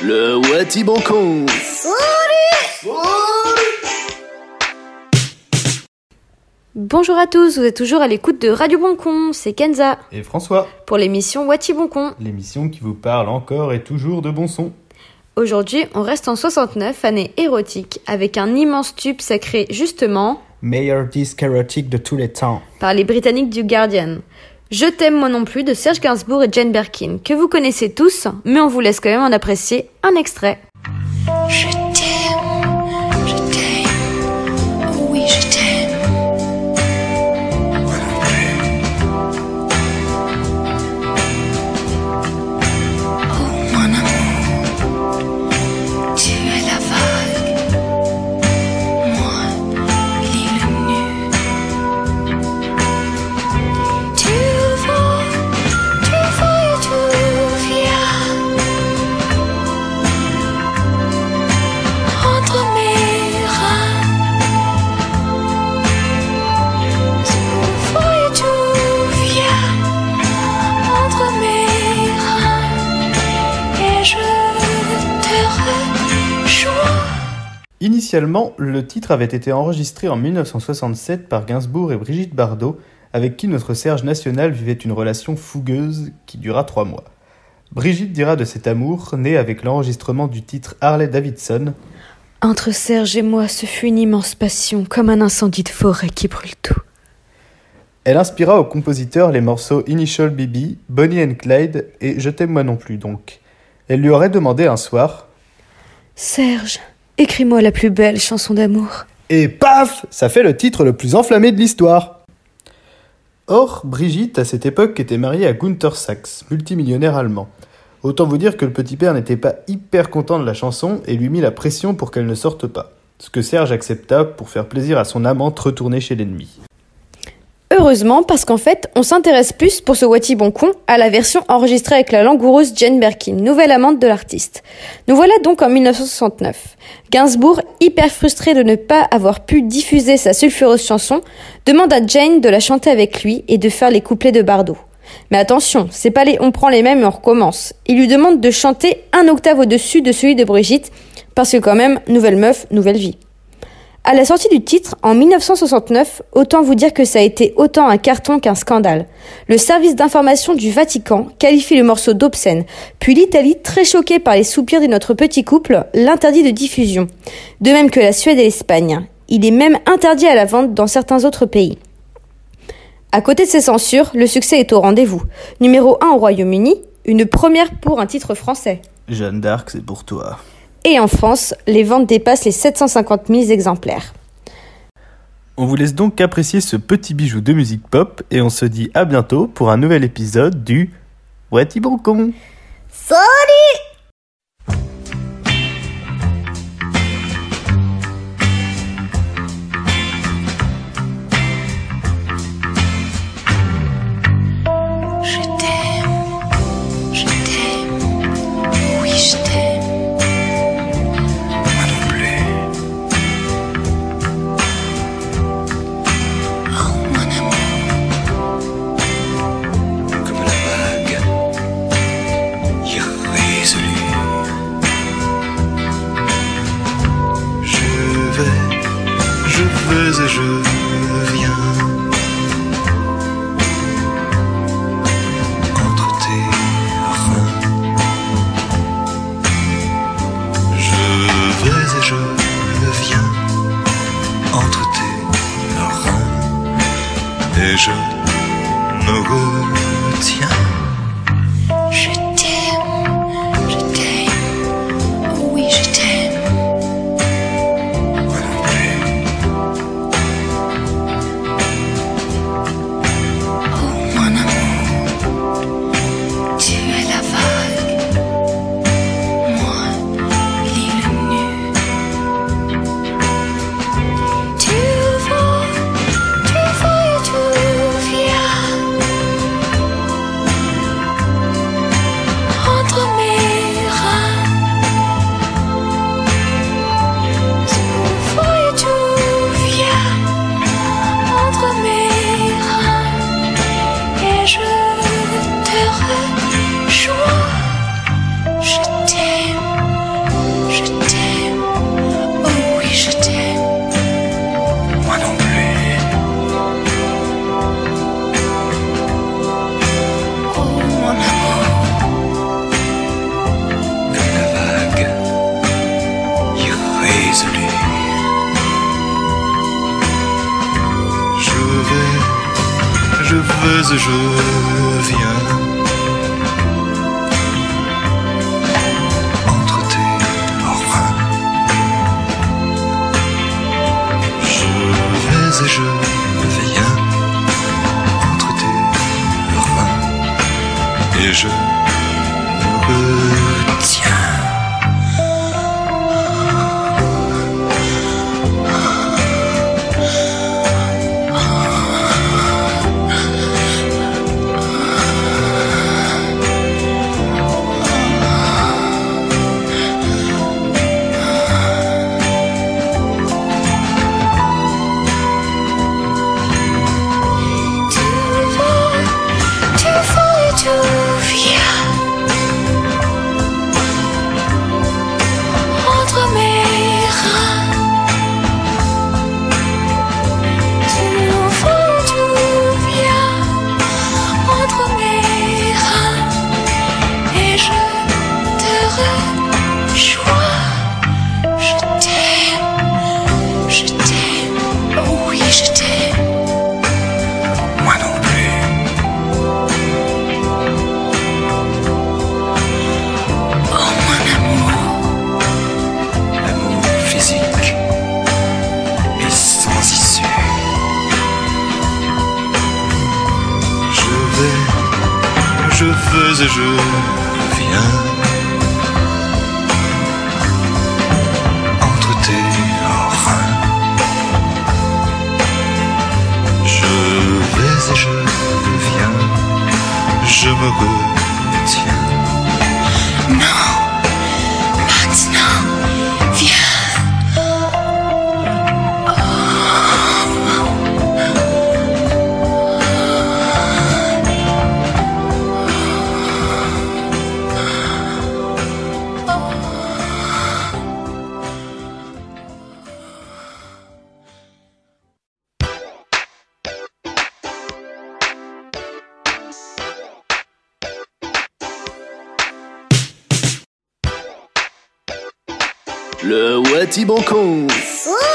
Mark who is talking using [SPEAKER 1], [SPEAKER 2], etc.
[SPEAKER 1] Le Wati Bon Con.
[SPEAKER 2] Bonjour à tous, vous êtes toujours à l'écoute de Radio Bon Con, c'est Kenza.
[SPEAKER 3] Et François.
[SPEAKER 2] Pour l'émission Wati Bon Con.
[SPEAKER 3] L'émission qui vous parle encore et toujours de bons sons.
[SPEAKER 2] Aujourd'hui, on reste en 69, année érotique, avec un immense tube sacré justement...
[SPEAKER 3] Meilleur disque érotique de tous les temps.
[SPEAKER 2] Par les Britanniques du Guardian. Je t'aime moi non plus de Serge Gainsbourg et Jane Birkin, que vous connaissez tous, mais on vous laisse quand même en apprécier un extrait.
[SPEAKER 4] Je t'aime, oui je t'aime. Moi non plus. Oh mon amour, tu es la vague, moi l'île nue. Tu vas et tu viens. Entre mes reins, tu vas et tu viens. Entre mes reins, et je te rejoins.
[SPEAKER 3] Initialement, le titre avait été enregistré en 1967 par Gainsbourg et Brigitte Bardot, avec qui notre Serge national vivait une relation fougueuse qui dura 3 mois. Brigitte dira de cet amour, né avec l'enregistrement du titre Harley-Davidson.
[SPEAKER 2] Entre Serge et moi, ce fut une immense passion, comme un incendie de forêt qui brûle tout.
[SPEAKER 3] Elle inspira au compositeur les morceaux Initial BB, Bonnie and Clyde et Je t'aime moi non plus donc. Elle lui aurait demandé un soir...
[SPEAKER 2] Serge, écris-moi la plus belle chanson d'amour.
[SPEAKER 3] Et paf, ça fait le titre le plus enflammé de l'histoire. Or, Brigitte, à cette époque, était mariée à Günther Sachs, multimillionnaire allemand. Autant vous dire que le petit père n'était pas hyper content de la chanson et lui mit la pression pour qu'elle ne sorte pas. Ce que Serge accepta pour faire plaisir à son amante retournée chez l'ennemi.
[SPEAKER 2] Heureusement, parce qu'en fait, on s'intéresse plus pour ce Wati Bon Con à la version enregistrée avec la langoureuse Jane Birkin, nouvelle amante de l'artiste. Nous voilà donc en 1969. Gainsbourg, hyper frustré de ne pas avoir pu diffuser sa sulfureuse chanson, demande à Jane de la chanter avec lui et de faire les couplets de Bardot. Mais attention, c'est pas on prend les mêmes et on recommence. Il lui demande de chanter un octave au-dessus de celui de Brigitte, parce que quand même, nouvelle meuf, nouvelle vie. À la sortie du titre, en 1969, autant vous dire que ça a été autant un carton qu'un scandale. Le service d'information du Vatican qualifie le morceau d'obscène, puis l'Italie, très choquée par les soupirs de notre petit couple, l'interdit de diffusion. De même que la Suède et l'Espagne. Il est même interdit à la vente dans certains autres pays. À côté de ces censures, le succès est au rendez-vous. Numéro 1 au Royaume-Uni, une première pour un titre français.
[SPEAKER 3] Jeanne d'Arc, c'est pour toi.
[SPEAKER 2] Et en France, les ventes dépassent les 750 000 exemplaires.
[SPEAKER 3] On vous laisse donc apprécier ce petit bijou de musique pop et on se dit à bientôt pour un nouvel épisode du Wati Bon Con.
[SPEAKER 2] Salut!
[SPEAKER 4] Je t'aime, oui je t'aime. Moi non plus. Oh mon amour, comme la vague irrésolue. Je vais et je viens. Entre tes reins, je vais et je viens. Entre tes reins, et je me retiens. Je t'aime, oui je t'aime. Moi non plus. Oh mon amour, tu es la vague, moi l'île nue. Tu vas et tu viens.
[SPEAKER 1] je vais et je viens entre tes bras. Je vais et je viens entre tes bras et je me retiens. Je vais et je viens entre tes reins. Je vais et je viens, je me retiens.
[SPEAKER 4] Non, maintenant, viens.
[SPEAKER 1] Le Wati Bon Con.
[SPEAKER 5] Oh